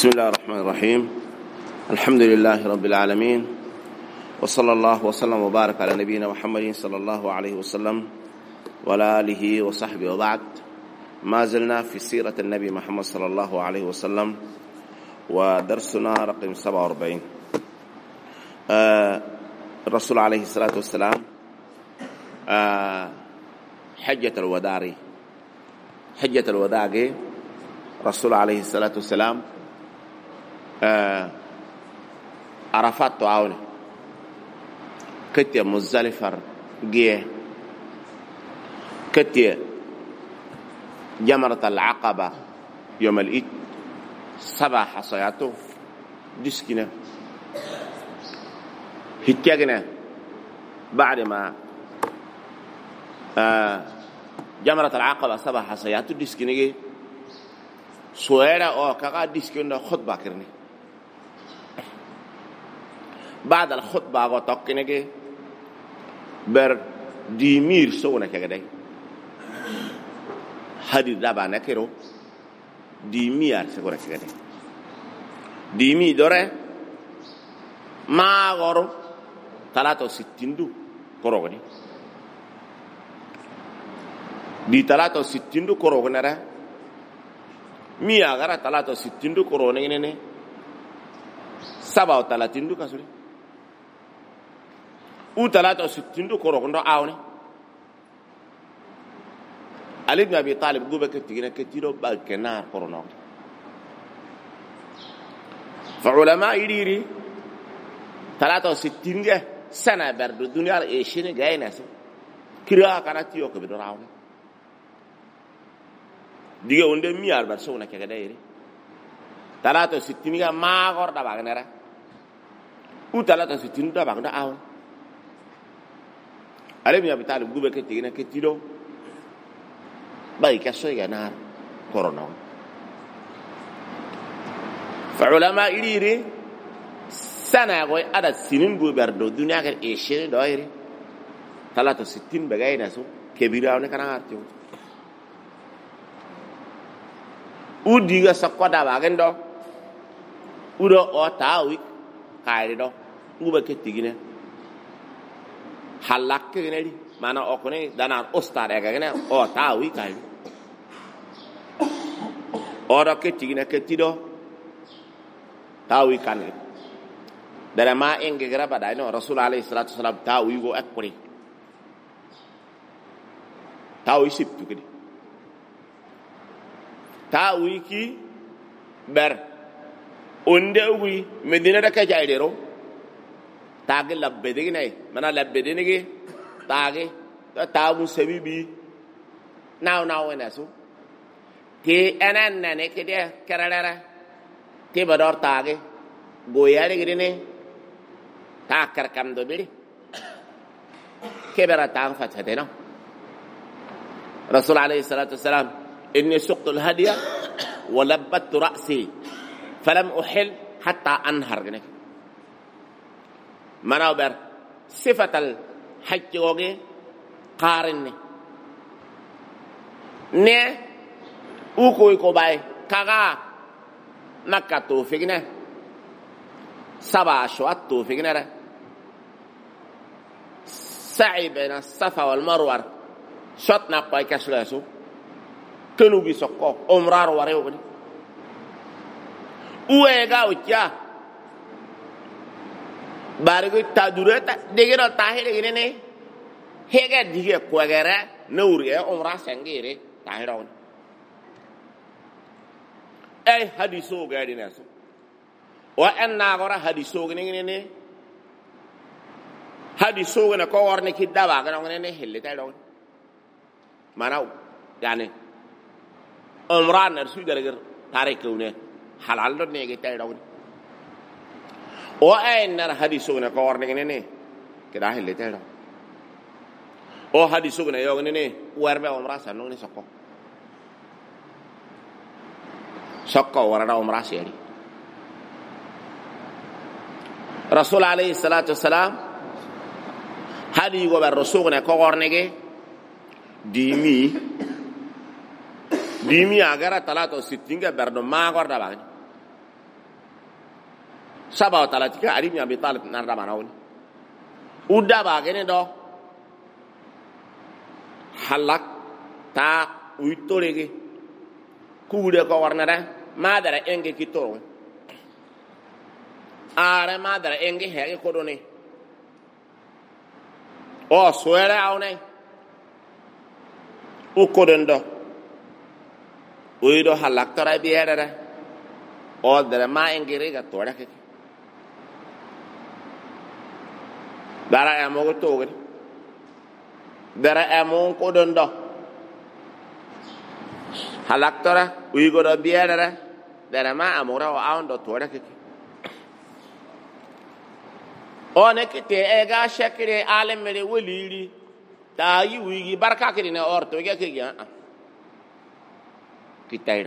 بسم الله الرحمن الرحيم الحمد لله رب العالمين وصلى الله وسلم وبارك على نبينا محمد صلى الله عليه وسلم وعلى آله وصحبه وبعد. ما زلنا في سيرة النبي محمد صلى الله عليه وسلم ودرسنا رقم 47. الرسول عليه الصلاة والسلام حجة الوداع رسول عليه الصلاة والسلام عرفات تعاون كتير مزدلفة جيه كتير جمرة العقبة يوم الإيد 7 حصياته ديسكنا هتجنا بعد ما جمرة العقبة 7 حصياته ديسكنا سويرا أو كذا ديسكنا خطبة كرني بعد الخطبة وتقنية بر ديمير سونا كذا هذه دابا نكرو ديمير سونا كذا ديمي دوره ما غورو 63 دو كروغني دي 63 دو كروغني را مي أغارا 63 دو كروغني نيني 37 دو كسوري u 63 korogondo awne Ali ibn Abi Talib gube ke tigina ke tiro ba kenar korono fa ulama idiri 63 ge sana berdu dunya e shine gayna so kira kana tiyo ko bido rawne diga onde miar bar sona ke gadayri 63 ga ma gorda ba ganera u 63 da ba ganda awne Ali ibn Abi Talib gube ke tigina ke tiro باي كسوي نار كورونا فعلماء يري سنة غوي أدا سنين بوبردو دنيا كر إيشين دايري 63 بجاي ناسو كبيرة أنا كنا عارتيو وديغا سقودا باغندو ودو أو تاوي كايردو وبكتيجينا حلاك كنادي mana okone dana ostar ya gane o tawi kai ora ke tigina ke tido tawi kan dara ma enge graba dai no rasul alayhi salatu wasalam tawi go akuri tawi siptu kidi tawi ki ber onde wi medina da ka jaydero tagil labbe digne mana labbe dinige tage tawu sabibi naw enasu ke anan nane ke de karara ke bador tage goyare gidene ta karkam do biri ke bara ta fatade no rasul alayhi salatu wasalam inni suqtu alhadiya wa labbattu ra'si falam uhil hatta anhar gene manaber sifatal hajj oge qarinne ne uko bay kaga makka to figna saba shawat to figna sa'i baina safa wal marwa shotna pay kaslasu kenu bi sokko umrar ware woni uwe ga ucha barigo tadureta degero tahire gine hega dige kwagara nuri e umra sangire tahirawon ay hadiso gadi naso wa anna gora hadiso gine hadiso gane ko warne kidaba gane ngene helle tahirawon mana yani umra nar su garagar tarikune halal do nege tahirawon o ay nar hadiso ne ko warne ngene kida helle tahirawon o hadisu gane yo ngene warbe umrah sanu ni sokko warada umrah seri rasul alayhi salatu wasalam hadi go ber rasul ne ko gornege dimi agara talato sittinga berdo ma gorda ba saba tala tika ali ibn abi talib narda manawni udda ba gene do halak ta uitolege kuude ko warnada madara enge kitoro are madara enge hege kodone o soere awne u kodendo uido halak tara biere o dere ma enge rega tora ke dara amogo toge dara amon kodondo halak tara uigo do biere dere ma amora o awndo tora ke one kite ega shekire alemere weliri ta yi wigi barka kire ne orto ge ke ya kitairo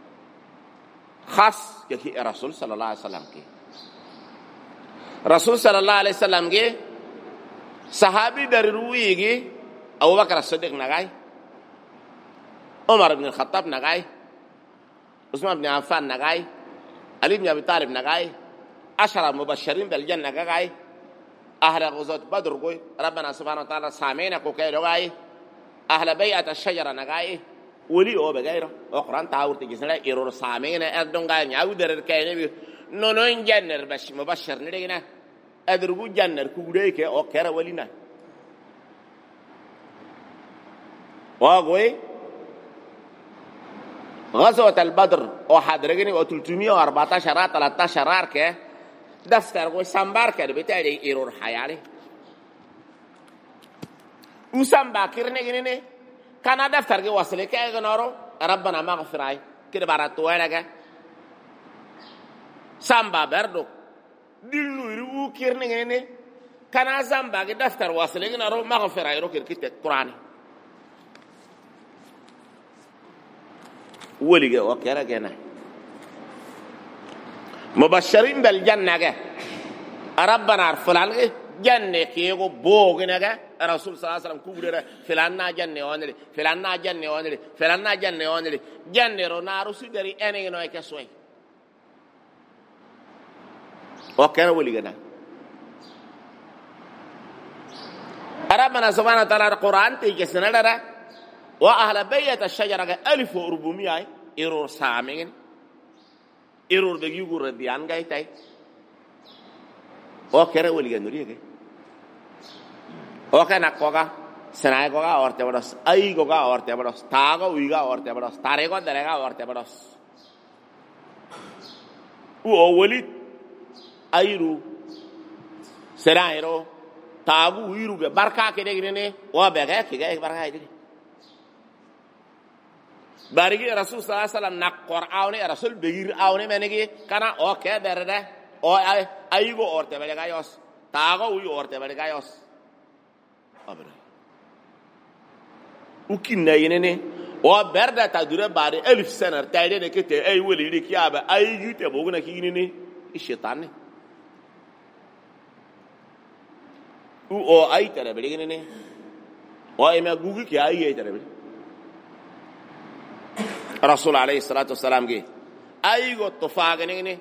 khas ke ki rasul sallallahu alaihi wasallam ke rasul sallallahu alaihi wasallam ge sahabi dar ruwigi Abu Bakar as-Siddiq nagai Umar ibn al-Khattab nagai Usman ibn Affan nagai Ali ibn Abi Talib nagai ashara mubashirin bil janna nagai أهل غزوة بدر قوي ربنا سبحانه وتعالى سامينا كوكاي رغاي أهل بيعة الشجرة نغاي ولي أو بغيره وقرآن تعور تجسنا إيرور سامينا أدون غاي نعود الركاي نبي نونين جنر بش مبشر نرينا أدرجو جنر كوديك أو كرا ولينا واقوي غزوة البدر أو حدرجني أو 314 13 كه دفتر کو سنبار کرد بتاعی ایرور حیالی او سنبار کرنے گننے کانا دفتر کے وصله که اگنارو ربنا مغفرای کده برات تو لگا سنبار بردو دلوی رو کرنے گننے کانا سنبار کے دفتر وصله اگنارو مغفرای رو کرد قرآنی ولیگه وکیرا گنه مبشرين بالجنة ربنا فلان جنة كيغو بوغنا رسول صلى الله عليه وسلم كوغرا فلان جنة وانري فلان جنة وانري فلان جنة وانري جنة رو نارو سيدري اني نو كسوي وكان وليغنا ربنا سبحانه وتعالى القرآن تيجي سنة وأهل بيت الشجرة 1400 إيرور سامين error de yugo radian gay tay o kere woli ganuri ke o kana koga sanay koga orte bodos ai koga orte bodos tago uiga orte bodos tare ko darega orte bodos o woli airu serairo tagu uiru be barka ke de ne o be ga ke ga barka ide barigi rasul sallallahu alaihi wasallam nak qur'ani rasul begir awne menegi kana o ke derda o ayigo orte bele gayos tago uyi orte bele gayos abra ukinna yenene o berda ta dure bare 1000 senar tayde de kete ay weli ri kiyaba ay yute boguna kinini shaytan o ay tere bele gene o ay ma gugu ki ay tere bele رسول عليه الصلاة والسلام جه أيغو تفاعلني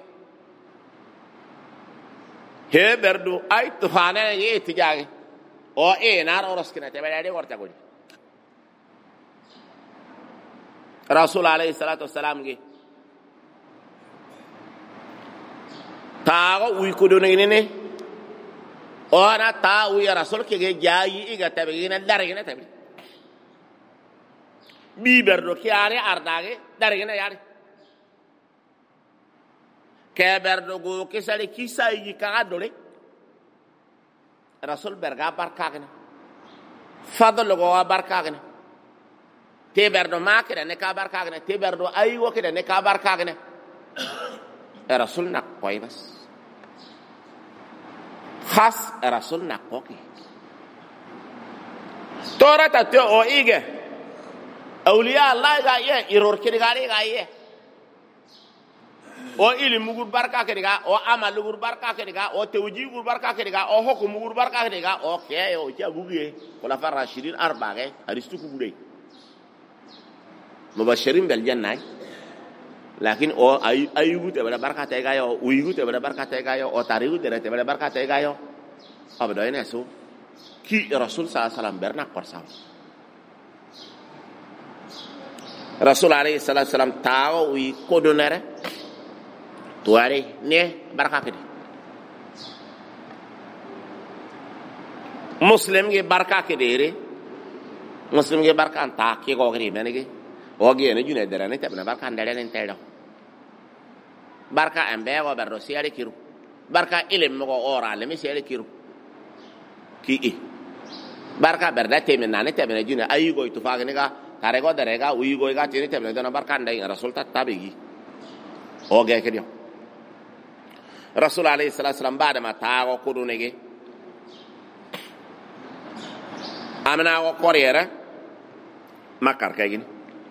هي بردو أي تفاعلنا جه تجاهه أو نار أورس كنا تبي عليه ورتا قولي رسول عليه الصلاة والسلام جه تاغو ويكودونيني أنا تاغو يا رسول كي جاي إيجا تبينا دارجنا تبي biberdo kiare ardage dargena yare keberdo go kesale kisai kaadole rasul berga barkagena fadlo go barkagena teberdo makere ne ka barkagena teberdo aywo kede ne ka barkagena rasul nak koy bas khas rasul nak koki torata te o ige أولياء الله جايه يرور كده جايه أو إلي مغور بركة كده أو أمال مغور بركة كده أو توجيه مغور بركة كده أو حكم مغور بركة كده أو كيا أو كيا بوجيه ولا فرع شيرين أربعة أريستو كبري مبشرين بالجنة lakin o ayugu te bala barka te ga yo uigu te bala barka te ga yo o tarigu te bala barka te ga yo abdo ene so ki rasul sallallahu alaihi wasallam berna korsa rasul alayhi salatu wasallam tawo wi kodonere to are ne barka ke muslim ge barka ke dere muslim ge barka ta ke go gri menege o ge ne june dere ne tabna barka ndere ne tedo barka ambe go berro siare kiru barka ilem go ora le mi siare kiru ki e barka berda teme nane tabna june ayi go to faga ne ga tare go dere ga uyi go ga tene tabna dona barka ndai rasul ta tabegi o ge ke dio rasul alayhi salatu wasallam bada ma ta go kudu ne ge amna go koriyere makar kagin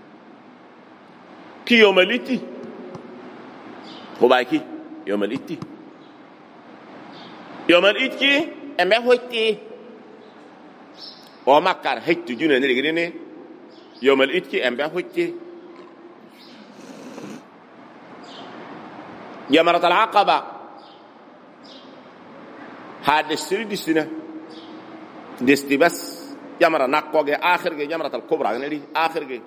ki yomaliti ko baki yomaliti embe hotti o makar hettu juna ne gine ne yomaliti embe hotti jamarat al aqaba hade sirdi destibas jamara nakkoge akhir ge jamarat al kubra ngeli akhir ge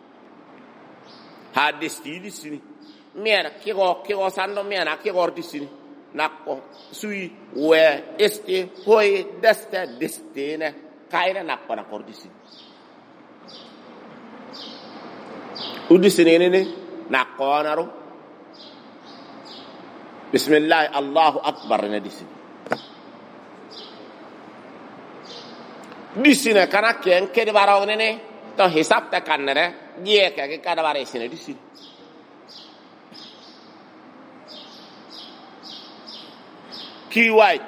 hadis di sini mena kigo sando mena kigo di sini nakko sui we este hoy destine kaina nakko na kordi sini udi sini ne nakko naro bismillah allahu akbar na di sini kana ken ke de baraw ne to hisab ta kanere ye ke kada bare sini di sini ki wai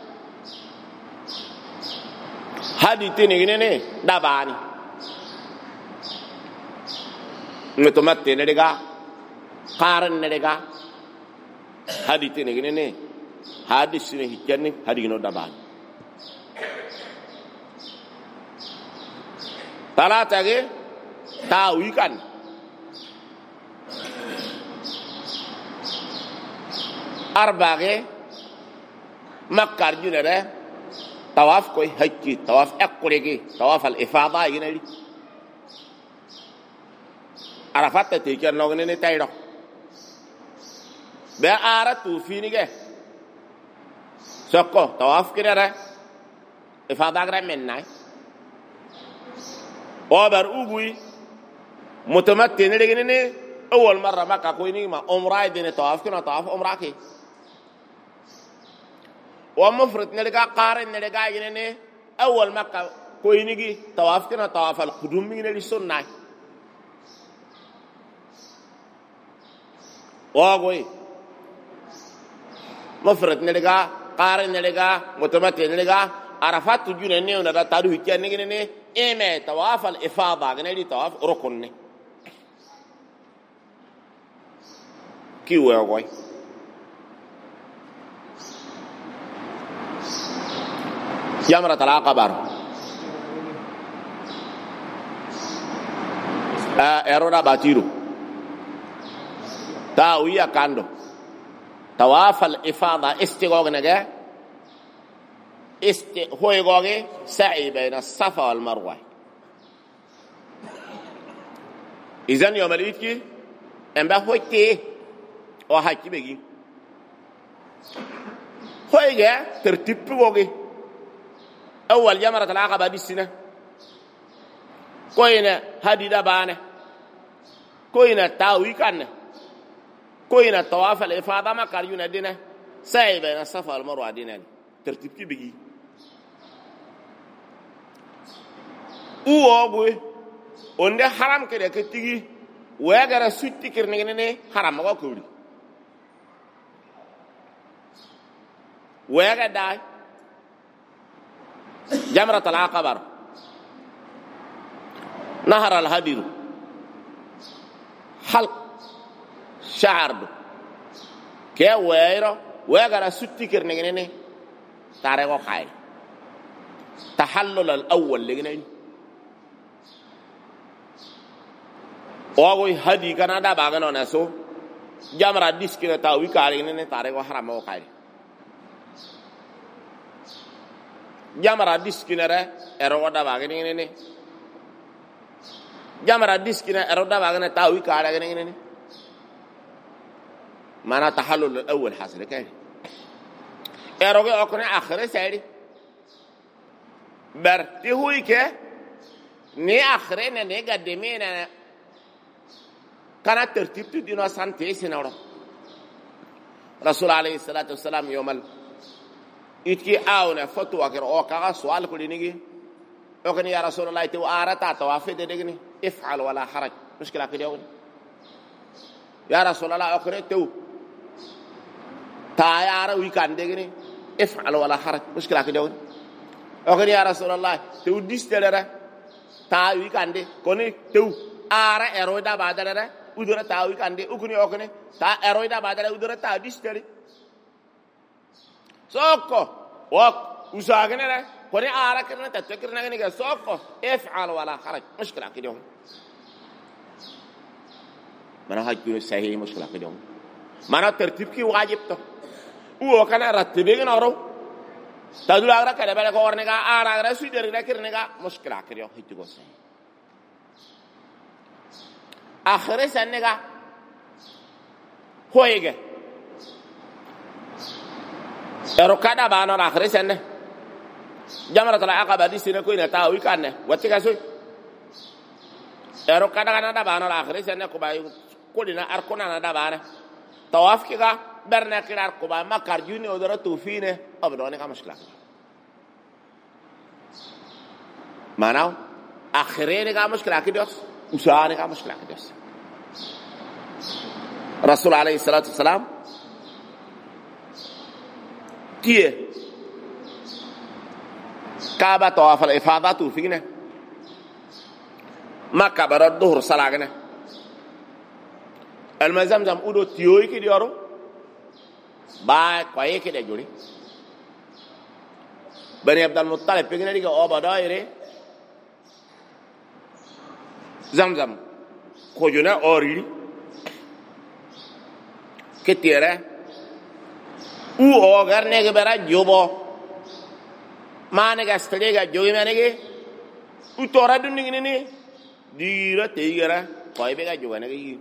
hadi tini ne dabani meto matte ne daga qaran ne daga hadi tini ne hadi sini hikani hadi no dabani talata ge tawikan arbage makkar junere tawaf koy hajji tawaf akurege tawaf al ifada yinali arafat te ken no ne tayro be ara tu finige sokko tawaf kirere ifada gra mennay obar ugui mutamattin ne awal marra makka koy ni ma umra dine tawaf kuna tawaf umra ke ومفرد نلقى قارن نلقى جنني أول مكة كوينيجي طوافنا طواف القدوم من السنة واقوي مفرد نلقى قارن نلقى متمتع نلقى عرفات جنني ونرى تاريخ جنني إما طواف الإفاضة جنني طواف ركني كيو واقوي جمرة العقبة ارونا باتيرو تاويا كاندو طواف الإفاضة استغوغنغا هويغوغي سعي بين الصفا والمروة إذن يوم الإيدكي أمبا هويتي وحاكي بيجي هويغا ترتيب بوغي أول جمرة العقبة دي السنة كوينة هدي دبانة كوينة تاوي كان كوينة طواف الإفاضة ما كاريونا دينا سعي بين الصفا والمروة دينا ترتيب كي بيجي أوه onde haram kede ke tigi wegara sutti kirne ne haram ko kuri wega dai jamrat al aqaba nahar al hadir halq sha'r ke wegara sutti kirne ne tare ko khay tahallul al awwal legene ogoy hadi kanada bagano naso jamra diskina tawi kare ne tare ko haram o kay jamra diskina re ero wada ba ne jamra diskina ero da ba ne tawi kare ne mana tahallul al-awwal hasil kay ero ko okone akhire saydi ber ti huy ke ni akhire ne gademe ne kana tertib tu dino sante sinawro rasul alayhi salatu wassalam yomal itki awna fatwa kar o ka sual ko dinigi o kan ya rasulullah tu arata tawafid degni if'al wala haraj mushkila ke dewn ya rasulullah akhire tu ta yara wi kan degni if'al wala haraj mushkila ke dewn o kan ya rasulullah tu distelera ta wi kan de koni tu ara eroida badara udara tawi kande ukuni okone ta eroida badara udara ta disteri sokko wak usagene ra kone ara kirna tatakirna ngene ga sokko if'al wala kharaj mushkila kidon mana hajju sahih mushkila kidon mana tertib ki wajib to u kana rattibe ngene oro tadula ara kada bele ko orne ga ara ra suidere ga kirne ga mushkila kidon hajju go sahih akhire sanega hoyege ero kada bano akhire sanne jamratul aqaba di sine ko ina tawi kanne watti ka so ero kada kana da bano akhire sanne ko bay ko dina ar ko na da bana tawaf ki ga berna kirar ko ba makar juni odoro tufine abdone ka mushkila manaw akhire ne ga mushkila ki dos usane ka mushkila ke dos rasul alayhi salatu wassalam tie kaaba tawaf al ifadatu fina makka barad dhuhr salagana al mazamzam udo tiyoy ki dioro ba koye ki de juri bani abdul muttalib pegina diga o badaire zamzam ko jona oriri ketira u o garne ke bara jobo mane ga stlega jogi mane ge u tora dunni ni dira teigara koy be ga jogane ge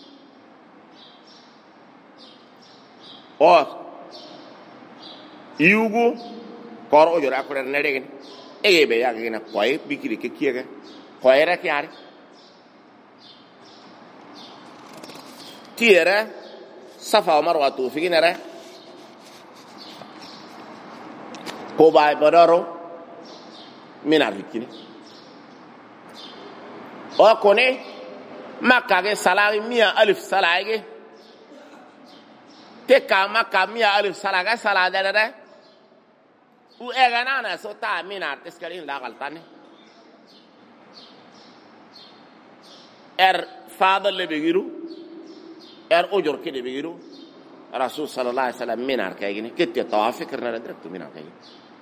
o yugo kor o jora ko ne degen e be ya ge na koy bikiri ke kiega koy ra kyari tiere safa marwa tu figinere ko bay bodoro minar hikini o kone makka ge salari mia alif salage te ka makka mia alif salaga saladere u egana na so ta minar teskalin la galtane fadal le begiru ujur kide begiru rasul sallallahu alaihi wasallam minar kayini kitte tawaf fikirna direct minar kayini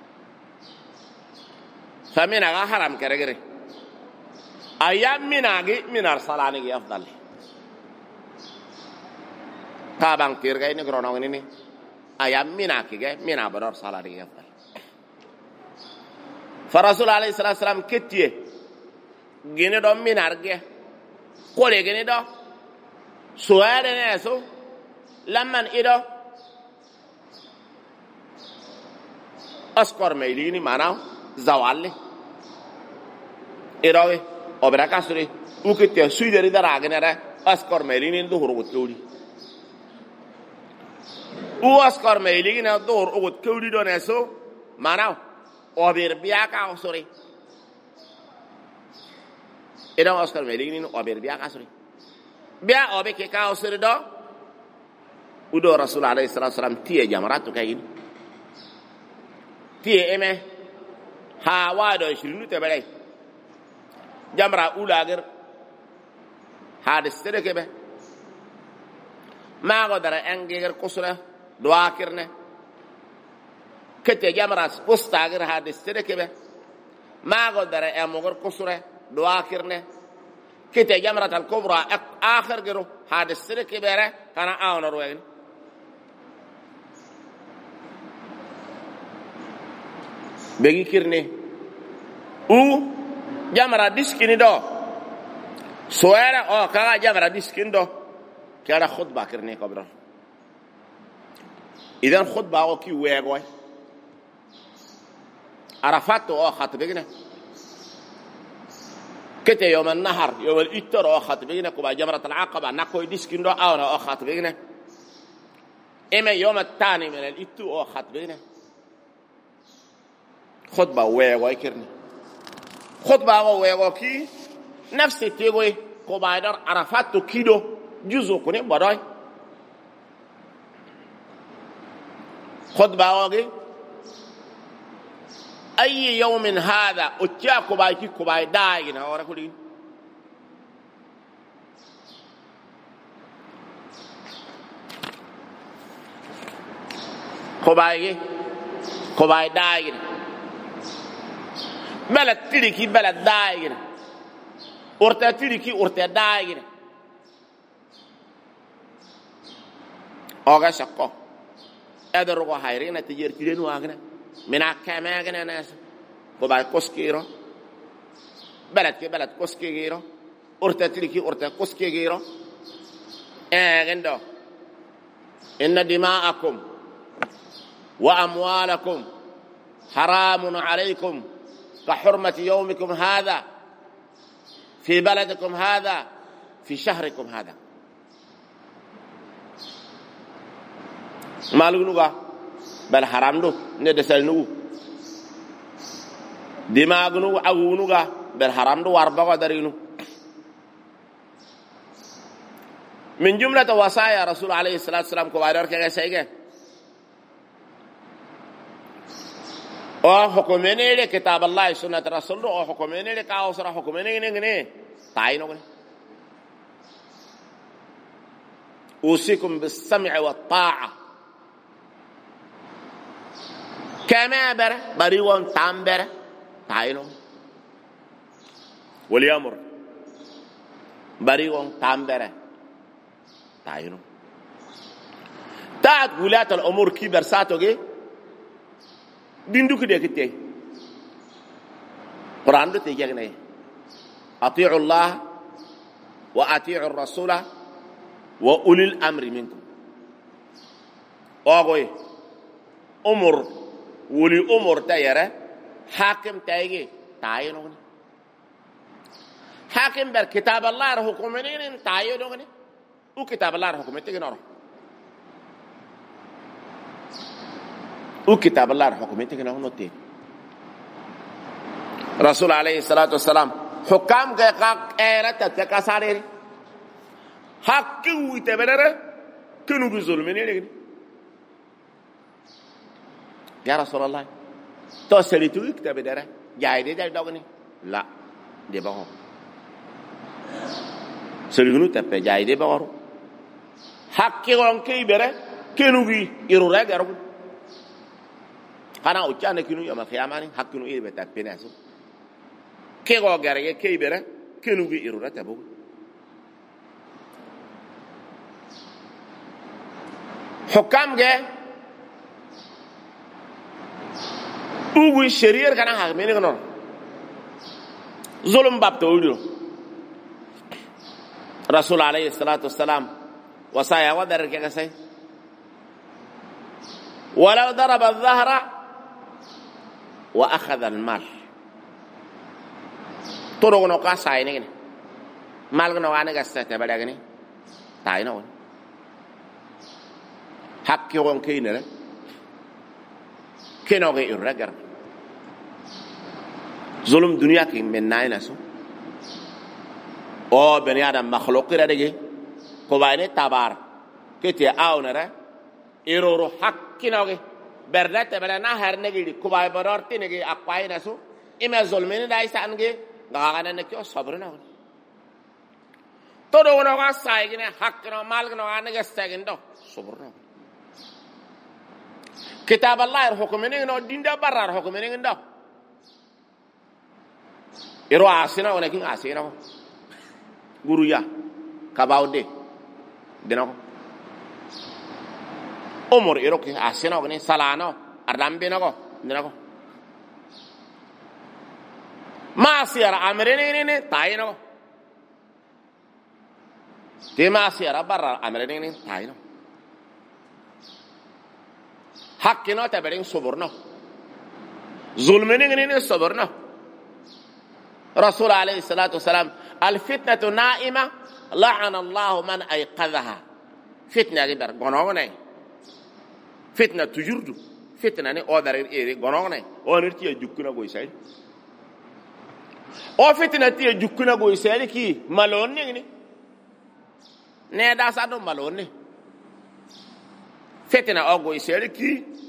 famina ga haram keregere ayam minagi minar salani gi afdal tabang tirga ini grono ini ayam minaki ge mina bador salani gi afdal fa rasul alaihi wasallam kitte gene do minar ge kole gene do suare ne so lamman ido askor mailini manao zawalle irawe obra kasuri ukite suideri daragnere askor mailini duhur guturi u askor mailini duhur guturi do ne so manao obir biaka osuri ira askor mailini obir biaka osuri bia obe ke ka osuri do udo rasul alayhi salatu wasalam tie jamratu kayin tie eme ha wado shirinu te balay jamra ulager hadis tede be ma godara engeger kusura do akirne kete jamra postager hadis tede be ma godara emoger kusura do akirne kete jamrat al kubra akhir gero hadis tede bere kana awna royen begi kirne u jamara diskini do soera o kaga jamara diskin do kala khutba kirne kabra idan khutba o ki wego عرفات خطبنا كتي يوم النهر يوم الإتر خطبنا كوبا جمرة العقبة نكوي ديسكين دو أو خطبنا إما يوم الثاني من الإتر خطبنا خطبة ويكرني خطبة ويكي نفس تيجي كوبا يدار عرفات كيدو جزء كوني بداي خطبة ويكي أي يوم هذا أتيا كوباي كي كوباي داين هورا كولين كوباي داين بلد تلكي بلد داين أرتا تلكي أرتا داين أوغا شقو أدرغو هايرين تجير تلين واغنا من كما غنا ناس كوباي كوسكيرو بلد كي بلد كوسكيرو أرتا تلكي أرتا كوسكيرو غندو إن دماءكم وأموالكم حرام عليكم كحرمة يومكم هذا في بلدكم هذا في شهركم هذا مالغنوغا بل حرام دو ندسل نو دماغ نو اغونوغا بل حرام دو واربغا درينو من جملة وصايا رسول عليه الصلاة والسلام كوارير كي سيغي او حكميني لي كتاب الله سنة رسول او حكميني لي كاوسر حكميني ني تاينو اوصيكم بالسمع والطاعة كما بر بريون تامبر تاينو واليامر بريون تامبر تاينو تاعت ولاة الأمور كي برساتوغي بندوك ديكتي قرآن دو تيجيغني أطيعوا الله وأطيعوا الرسول وأولي الأمر منكم أغوي أمر ولي أمر تايرة حاكم تايجي تاينو حاكم بر كتاب الله رحكمنين تاينو وكتاب الله رحكمتين نورو وكتاب الله رحكمتين نورو نوتين رسول عليه الصلاة والسلام حكام كاك ايرة تكاساري حقي ويتبرر كنو بظلمين يا رسول الله توصلتوا كتاب دره جاي دي دوغني لا دي باو سلغنو تبه جاي دي باو حقي وان كي بره كنو بي يرو رغرو انا اوچانه كنو يوم القيامه حقي نو يبه تبناسو كي غو غرغه كي بره كنو بي يرو رتبو حكام جه ugu shari'ar kana ha meni gono zulum bab tawdido rasul alayhi salatu wassalam wasaya wadar ke kasai wala daraba adh-dhahra wa akhadha al-mal toro gono ka sai ne mal gono wane ga sate bada gani tay no hakki gon kayne كنوع الرجال ظلم دنيا كي من نايناسو او بني ادم مخلوق ردغي كوباينه تبار كتي اونره ايرورو حق كنوع بردت بلا نهر نغي كوباي برارتي نغي اقايناسو اما ظلمين دايسانغي غاغانا نكيو صبرنا تودو نوغا سايغني حق نو مالغنو انغستاغندو صبرنا كتاب الله الحكمين نو دين دا برار حكمين نو يرو عاصنا ولكن عاصنا غوريا كباودي دينو umur iroki asina ogni salano ardambe nago nago maasiara amrene ne tayino te maasiara barra amrene ne tayino hakkino taberin suburno zulmene ne suburno rasul alayhi salatu wasalam al fitnatu na'ima la'ana allah man ayqadhaha fitna gibar gonone fitna tujurdu fitna ne odar ere gonone onerti jukuna go isai o fitna ti jukuna go isai ki malon ne da sa do malon ne fitna o go isai ki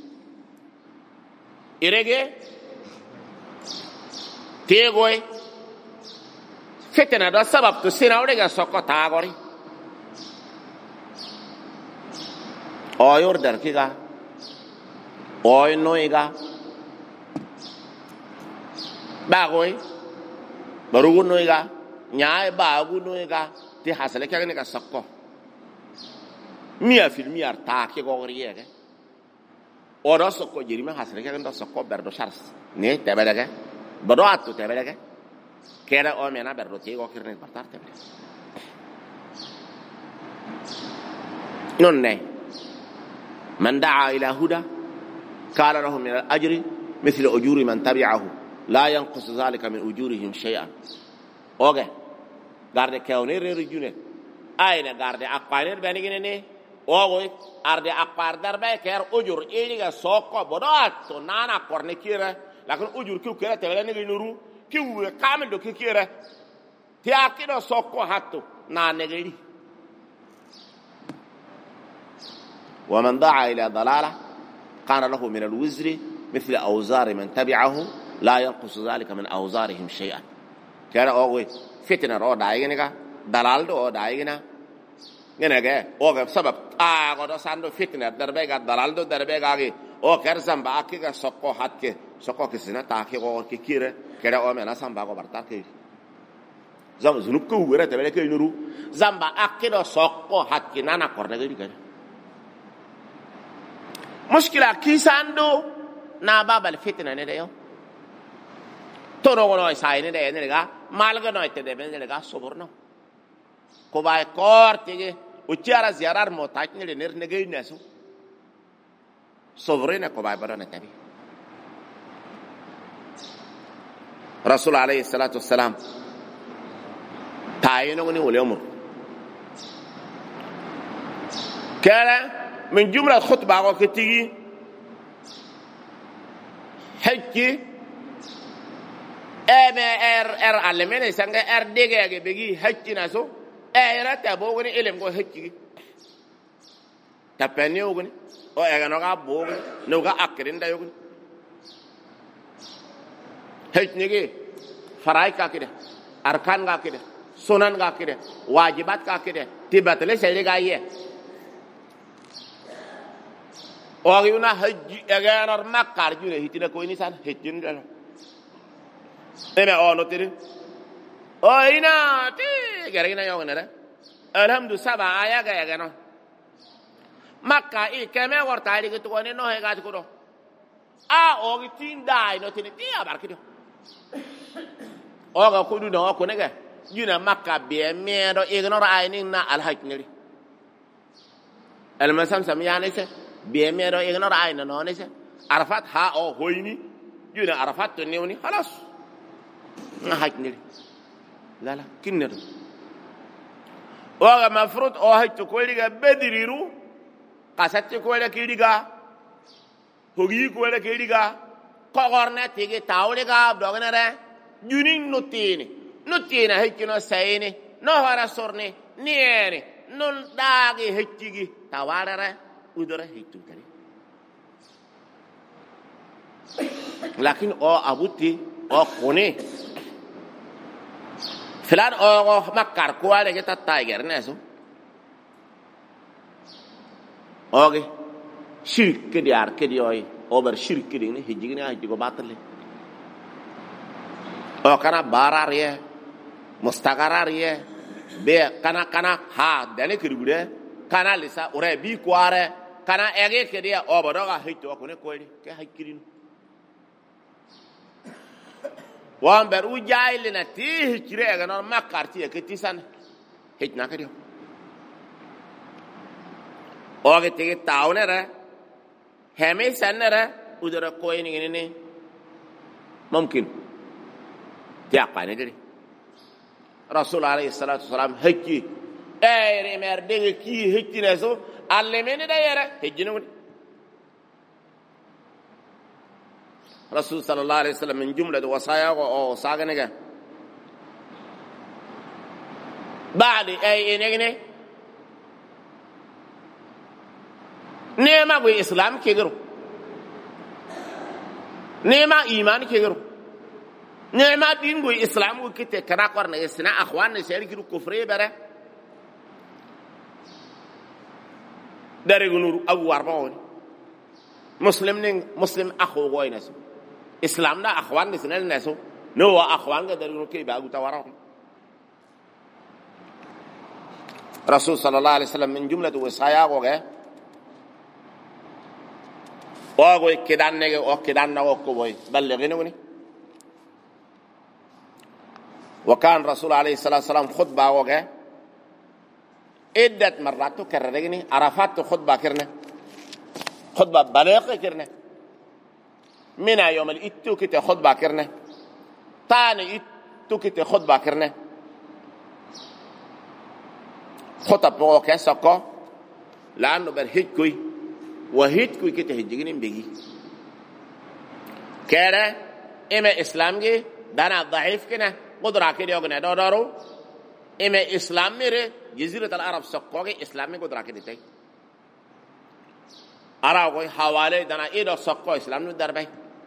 irege tegoy fitna do sabab to sina orega sokko tagori o yordar kiga oy noiga bagoy barugo noiga nyaay baagu noiga ti hasale kagene ka sakko miya filmi arta ke gogriye o do sakko jirima hasale kagene do sakko berdo chars ne tebelege bodo atto tebelege kera o mena berdo ti go kirne partar tebelege non ne man da'a ila huda قال لهم من الأجر مثل أجور من تبعه لا ينقص ذلك من أجورهم شيئا أوكي غارد كونير رجونه أين غارد أقارير بنيجيني أوكي أرد أقار دربه كير أجور إيجا سوكو بدات نانا كورنكيرة لكن أجور كيو كيرة تبلي نيجي نورو كيو كامل دو كيرة تياكيدو سوكو هاتو نانا نيجي ومن دعا إلى ضلالة كان له من الوزر مثل أوزار من تبعه لا ينقص ذلك من أوزارهم شيئا كان أوغي فتنة رو دايغنك دلال دو دايغنا غنغه أوغي سبب آغو ساندو فتنة دربيغا دلال دو دربيغا أو كرسم باكيغا سوكو هاتكي سوكو كسنا تاكي غور كيكيره كده أو منا سامباغو برتاكي زم زنوب كو وره تبلي كي نورو زامبا اكيدو سوكو هاتكي نانا كورنغي كده مشكلة كيساندو ناباب الفتنة نديو تونو نوي ساي نديو نديو مالغ نوي تدبن نديو صبرنا كوباي كورتيجي وتيارا زيارار موتاك نديو نديو نسو صبرنا كوباي بدون تبي رسول عليه الصلاة والسلام تعينه وني واليوم كان من جملة خطبة وكتيجي حكي ار علمنا سانغا ديغي بيجي حكي ناسو تابوغني إلهم كو حكي تابني وغني او نوغا بوغني نوغا أكرين دا يوغني حكي فراي كده أركان كده سنن كده واجبات كده تبتلي سيدي غايه وأنا هجي أجانر ما كارجونه هيتنا كويني سان هيتين ده أنا أنو هنا تي كارينا يوم نرى الحمد سبعة آية كأجانو ما كاي كم ورتاي لك تقولين نو هيك أتكلم أوغتين داي نو تني تي أباركيدو أوغا كودو نو كونيكا جينا ما كابيه ميرو إغنور عينين نا الحج نري المسام سميانه سه بيميرو إغنور عين نونسه عرفات ها أو هويني جونا عرفات تنيوني خلاص ما هاك نري لا كنر وغا مفروض أو هاك تقولي بدريرو قصت تقولي كيريغا هوغي كولي كيريغا كورنا تيجي تاوليغا بدوغنره جونين نوتيني هاك نو سايني نو هارا سورني نيني نون داغي هاكيغي تاوارره udara hitu tadi. Lakin abuti kone. Filan makar kuala kita tiger nesu. Oke, syirik ke dia ber syirik ke dia ini hijik ni hijik batal le. Karena barar ya, mustakarar ya, be karena ha dane kirigude karena lisa ure bi kuare kana ege ke dia obodoga hito ko ne koyri ke hakirin wan ber u jayle na ti hikire ga non makarti ke tisan hitna ke dio oge te tawnera heme sanera udara koyni ne mumkin tiaqane diri rasul alayhi salatu wasalam hikki ere mer dege ki hikkine so alle meni da yere hejjino rasul sallallahu alaihi wasallam min jumla wasaya o sagane ga baadi ay enegne nema go islam kegero nema iman kegero nema din go islam go kite kana korna isna akhwan ne shari kiru kufre bare dare gunuru abu warbaon muslim akhu goynas islam na akhwan ne sinal naso no wa akhwan ga dare gunuru ke ba guta wara rasul sallallahu alaihi wasallam min jumlatu wasaya go ga o go kidan ne o kidan na ko boy balligini woni wa kan rasul alaihi salam khutba go ga عدة مرات تكررني عرفات خطبة كرنا خطبة بلاغة كرنا من يوم الإتو كت خطبة كرنا تاني إتو كت خطبة كرنا خطب بقى كسكو لأنه برهيج كوي وهيج كوي كت هجيني بيجي كره إما إسلام جي دانا ضعيف كنا قدرة كده يوجنا دارو إما إسلام ميره جزيرة العرب سقوقي إسلامي قدرة كده تي أراوي حوالي دنا إيدا سقو إسلام ندربي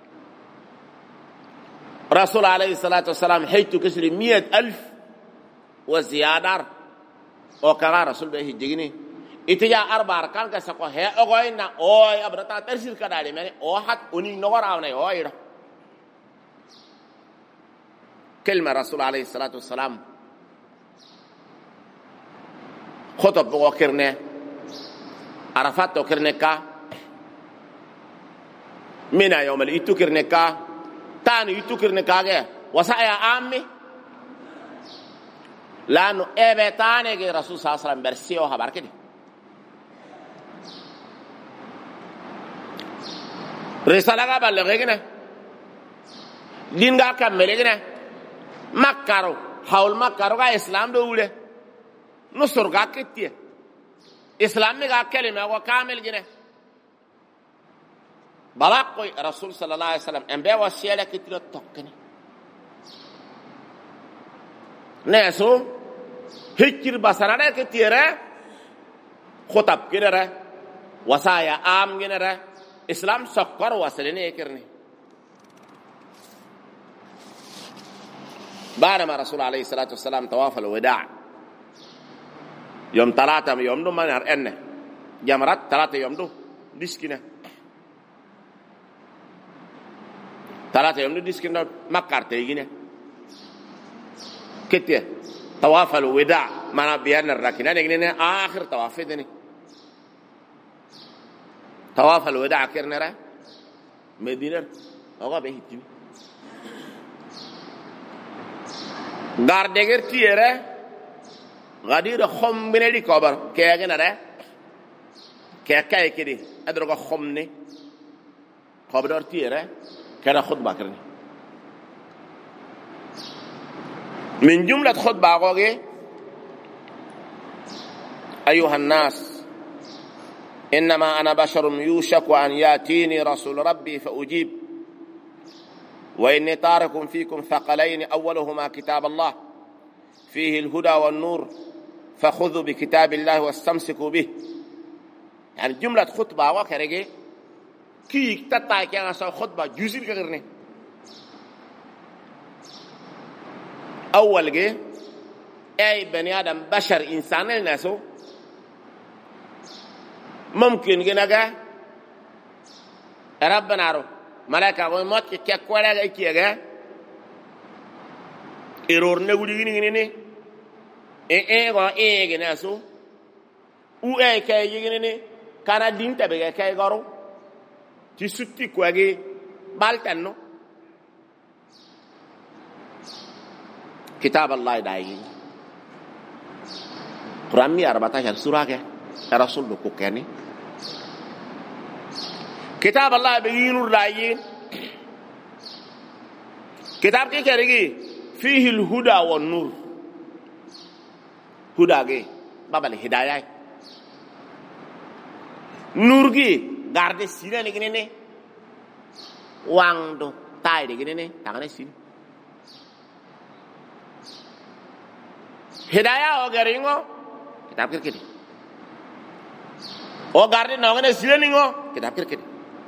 رسول عليه الصلاة والسلام حيث كسر 100,000 وزيادة وكذا رسول به جيني إتجا 4 أركان كسقو هي أقوينا أوي أبرتا ترسل كداري يعني أوحد أني نورا أوي كلمة رسول عليه الصلاة والسلام خطب وكرنه عرفات وكرنكا منا يوم الإيتو كرنكا تاني إيتو كرنكا وسايا عامي لأنه إبه تاني رسول صلى الله عليه وسلم برسيه وخبر كده رسالة بلغنا دين كملنا مكارو حول مكارو إسلام دولة نصر كتير إسلام كلمة وكامل جنة بلاقي رسول صلى الله عليه وسلم أنبياء وسيلة كتير تقني ناسو هكير بسرنا كتير خطب كده وصايا عام جنة إسلام سكر وصلني كرني بعدما رسول عليه الصلاة والسلام طواف الوداع يوم 3 يوم دو ما نرأنه جمرات 3 يوم دو ديسكنا 3 يوم دو ديسكنا مكار تيجينا كتير طواف الوداع ما نبيان الركنة نجينا آخر طواف دني طواف الوداع كرنا مدينة أوقا بيهتيم غاردير تيره غادير خم بنادي كبر كأجن هذا كأكاي كده أدرك خمني خبر تيره كذا خطبة كرني من جملة خطبة أقوله أيها الناس إنما أنا بشر يوشك أن يأتيني رسول ربي فأجيب وإني تارك فيكم ثقلين أولهما كتاب الله فيه الهدى والنور فخذوا بكتاب الله واستمسكوا به يعني جملة خطبة وكرجة كي تتاكي كأنها خطبة جزء كغيرني أول جه أي بني آدم بشر إنسان الناس ممكن جناجا ربنا رو ملاك وموت كأكوالا جاي كيجا إيرور نقولي جنيني إيه جناسو وإيه كاي جنيني kana dinta be kay garo ti sutti ko agi baltanno kitab allah dai Quran mi 14 surah ke rasul ko kani kitab allah be yinu dai kitab ke keregi fihi al huda wan nur huda ge babal hidayah nur gi garde sina ni gine ne wangdo tay de gine ne tangane sin hidayah o garingo kitab kirkiti o garde no ngane sina ni ngo kitab kirkiti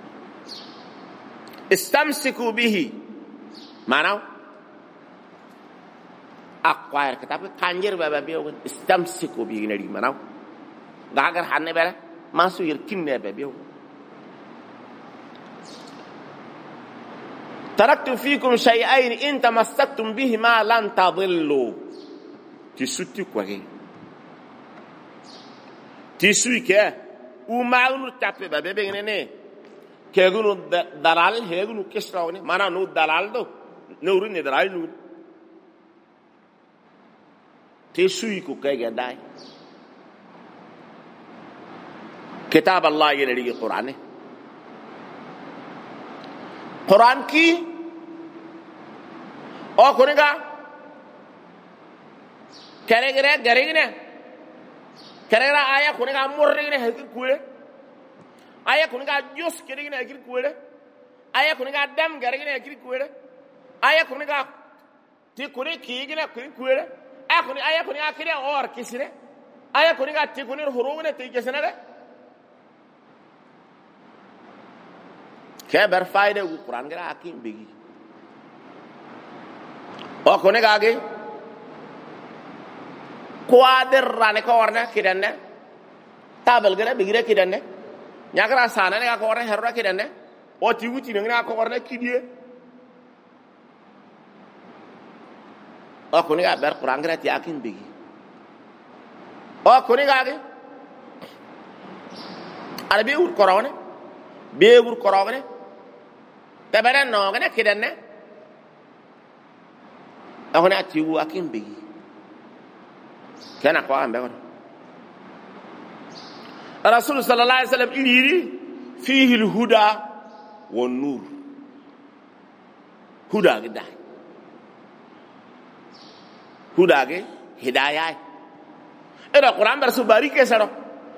istamsiku bihi manaw acquire kitab kanjir baba biyo istamsiku bihi ne di manaw gagar hanne bere masu yir kinne be biyo taraktu fikum shay'ain in tamassaktum bihima lan tadillu tisutti ko ge tisuike u maunu tappe be be ngene kegunu dalal hegunu kisrawni mana no dalal do no rune dalal no tisuiko kege dai kitab allah ye legi qur'an qur'an ki o kuniga garegine aya kuniga murrigine hakir kule aya kuniga jus kedigine hakir kule aya kuniga dam garegine hakir kule aya kuniga ti kuni kigine kule aya kuniga kire or kisire aya kuniga ti kuni hurugine ti kesene keber fayda u Quran gara akim begi o kone gage quader rane ko warna kidanne tabel gara begire kidanne nyagara sana ne ko warna herra kidanne o ti wuti ne ko warna kidie o kone ga ber Quran gara ti akim begi o kone gage arabe ur korawne be ur korawne tabara no gane kidanne ahone ati wu akim begi kana ko ambe ko rasul sallallahu alaihi wasallam iliri fihi al huda wan nur huda gida huda ge hidayah era Quran bar subari ke saro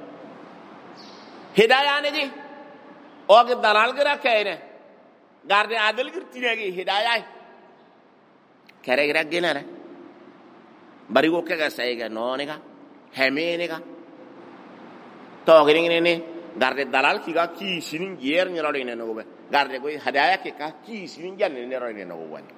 hidayah ne ji o ge dalal gira kayne garde adil girtinegi hidayah kare gira genare bari go kega sayga nonega hemenega to giringene ne garde dalal kiga ki sinin yer nyaro ne no be garde go hidayah ke ka ki sinin janne ne ro ne no wani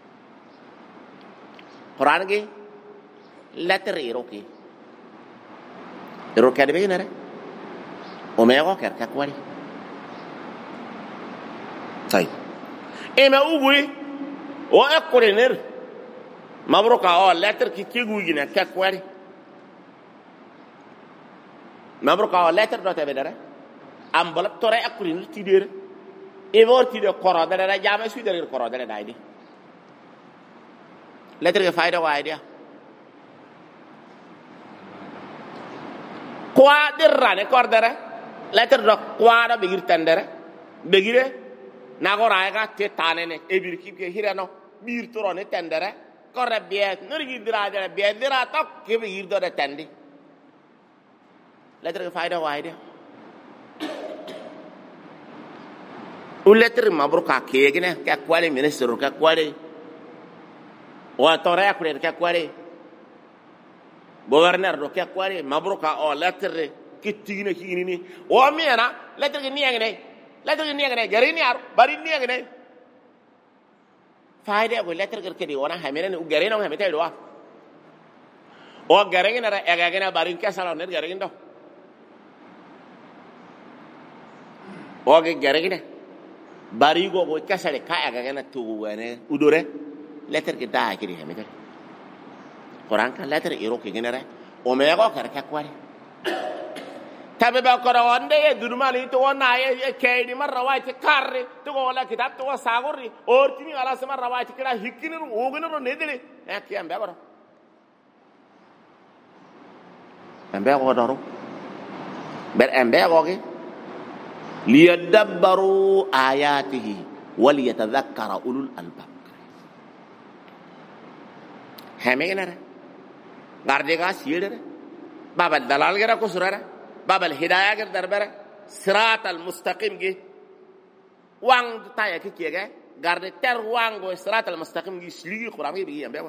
Quran ge letter iroki iroki de genare o mego ker ka kwari tay ema ubui o ekorener mabroka o letter ki kigugina kakwari mabroka o letter do tebedere ambol tore ekorener tidere e vorti de korodere da jama su de korodere daydi letter ke fayda waydia kwa derrane kordere letter do kwa do bigir tendere begire nago raiga te tanene e birki ke hirano bir torone tendere korre biet nurgi dirade biet dira tok ke bir do de tendi letter ke fayda wayde u letter mabruka kegene ka kwale minister ka kwale wa tore akure ka kwale gouverneur do ka kwale mabruka o letter ke tigine kigini o miena letter ke niangene letter ni ngene gari ni ar bari ni ngene faide ko letter ke di wona hamene ni gari no hamete do o gari ni ra ega gena bari ke sala ne gari ndo o ge gari ni bari go go ke sala ka ega gena tu wene udore letter ke da ke di hamete Quran ka letter iro ke gene ra o me go kar ka kwari tabe ba ko wonde e durmani to wona e kaydi marra wayti karre to ko wala kitab to sagorri ortini ala sama rawayti kira hikkiniru oguniro nedele e kiyam be ko ambe ko doro ber ambe ko ke liyadabbaru ayatihi wal yatadhakkara ulul albab hamegena garde ga siedere babal dalal gara ko surara babal hidayah gar darbara siratal mustaqim ge wang taya ke kege garde ter wango siratal mustaqim gi sligi qur'an ge bi ambe ko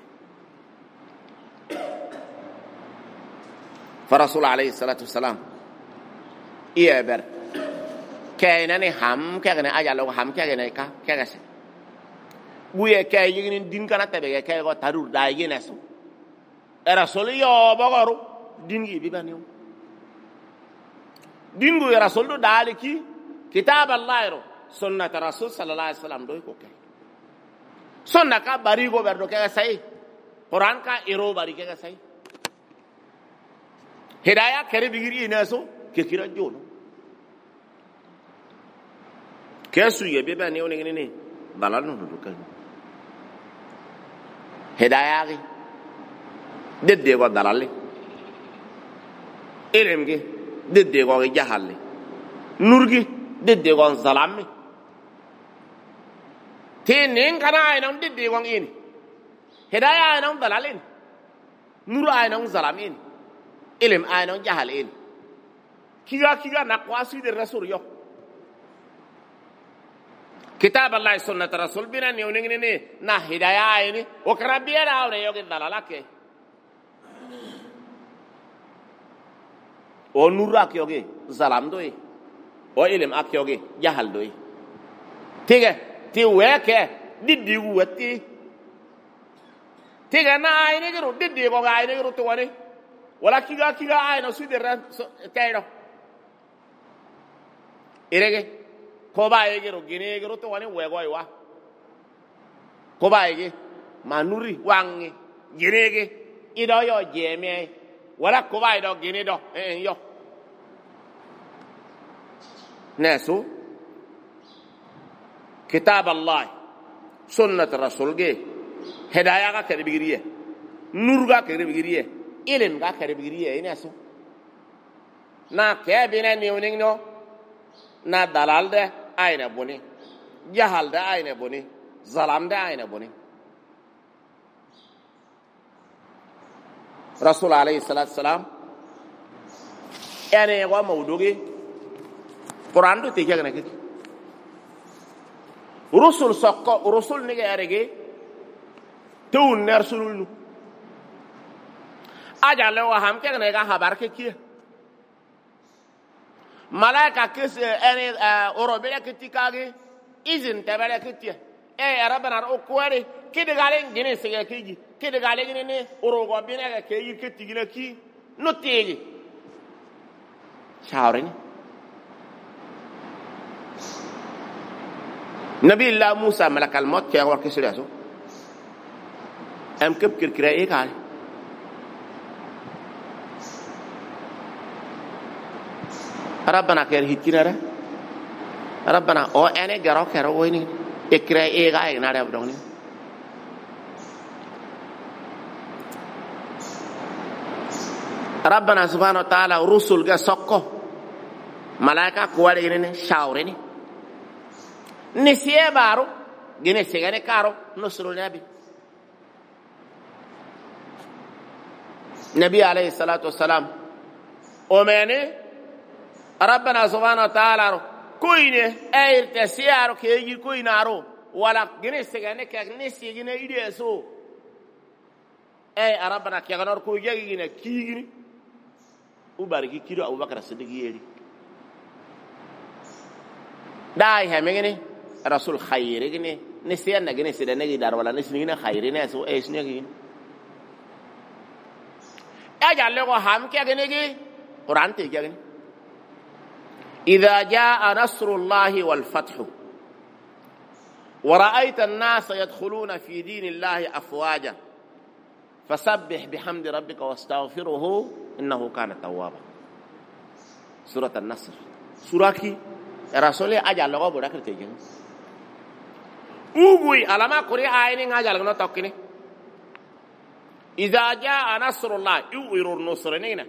فرسول عليه الصلاة والسلام إيبر كأنني هم كأنني أجعله هم كأنني كأس بويه كأيجين دين كنا تبعه كأيجو تارو دايجي نسو الرسول يا بقارو ديني بيبانيو دينغو الرسول دو دالكي كتاب الله يرو سنة الرسول صلى الله عليه وسلم دوي كوكي سنة كا باريغو بردو كأساي قرآن كا إيرو باري كأساي hidayah kare bigiri ina so ke kira jono kesu ye beba ne woni ne balano do kan hidayah gi dedde go dalalle elemge dedde go jahalle nurgi dedde go zalamme tenen kana ay non dedde go ini hidayah ay non dalalin nur ay non zalamin ilm ay non jahal in kiga na kwasi de rasul yo kitab allah sunnat rasul bina ne oning ne na hidayah ay ni o karabia na awre yo dalalake o nura kyoge zalam doy o ilm akyoge jahal doy tiga ti weke diddi wati tiga na ay ne gero diddi ko ay ne gero to wani wala kiga ay no sude ran kaydo irege ko ba yegero gine gero to wani wego wa ko ba yege manuri wangi girege ido yo jeme wala ko ba ido gine do yo nasu kitab allah sunnat rasul ge hidayah ka kerbigiriye nur ga kerbigiriye ilm ga kare bigiriye ina so na kebina niuning no na dalal de ayna boni jahal de ayna boni zalam de ayna boni rasul alayhi salatu salam ene wa mawdugi qur'an do te jagna ke rusul sakko rusul ni ga arege tun narsulul ajale wa ham ke ne ga habar ke ki malaika ke ene orobe ke tikage izin tabare ke ti rabbana o kware ki de galen gine se ke ji ki de galen gine ne orogo bine ke yi ke tigina ki no teji shawrin nabi allah musa malakal maut ke war ke siraso am kep kirkira e ka ربنا كير هيتينره ربنا او اني غرو كرو ويني اكرا اي غاي ناري بدوني ربنا سبحانه وتعالى رسول غا سوكو ملائكه كوالي ني شاورني نسيه بارو غني سيغاني كارو نصر النبي نبي عليه الصلاه والسلام اومني ربنا سبحانه وتعالى كوينه اير تسيارو كيجي كوينارو ولا جنسغانه كنسي جنه يدسو اي ربنا كيغنور كويجي جنه كيغني وباركي كيدو ابو بكر الصديق يري داي همغني رسول خير جنه نسيان جنه سدنه دار ولا نسنينا خيرنا سو ايش نيغي اجال له هم كيغني قران تيغني إذا جاء نصر الله والفتح ورأيت الناس يدخلون في دين الله أفواجا فسبح بحمد ربك واستغفره إنه كان توابا surat an-nasr suraki rasuli ajal logo boda kete gen ugui alama quri ayni ngajal no tokkini idza jaa nasrullah yu'irur nusranina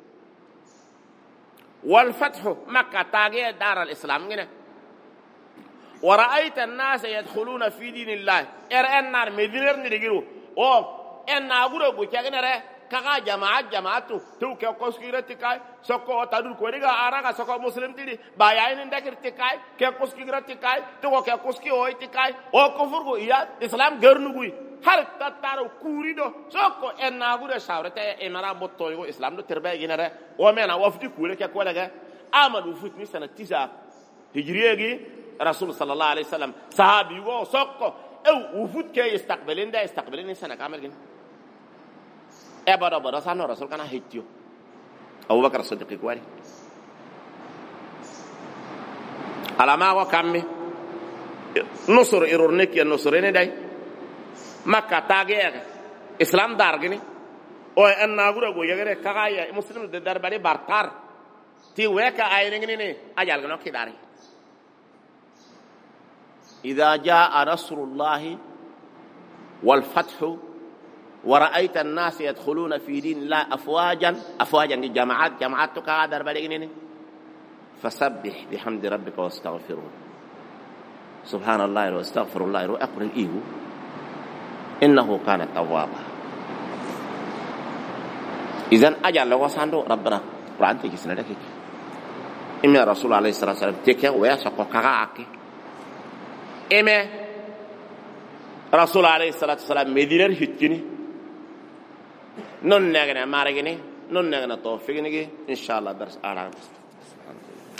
wal fathu makkah tagi dar al-islam ngina wa ra'aita an-nas yadkhuluna fi dinillah nar mediner ni digiru o enna guro bu kagene kaga jamaatu tu ke koskirati kai soko tadul ko diga araga soko muslim tidi bayain ndakirti kai ke koskirati kai to ko ke koski hoyti kai o kufur go iya islam garnugui har tataro kurido soko enna gure shawrete emara botto go islam do terbe ginare o mena wafdi kure ke ko daga amadu futni sana 9 hijriyegi rasul sallallahu alaihi wasallam sahabi go soko wufut ke istaqbalin sana kamel gin bada sano rasul kana hijjo Abu Bakar Siddiq kwari alama wa kammi nusur irurnik ya nusurene dai makka tagega islam dargini o anna gura go yagere kagaya muslim de darbari bartar ti weka ayringini ne ajal gno kidari idha jaa nasrullahi wal fathu ورأيت الناس يدخلون في دين الله أفواجا جماعات تقادر بلغنين فسبح بحمد ربك واستغفره سبحان الله واستغفر الله وأقرن إيه إنه كان توابا إذن أجل لو ساندو ربنا قرآن تجسنا لك إما رسول عليه الصلاة والسلام تكي ويساقو كغاكي إما رسول عليه الصلاة والسلام مدينة هتكيني non negana maragini non negana to figini inshallah dars aram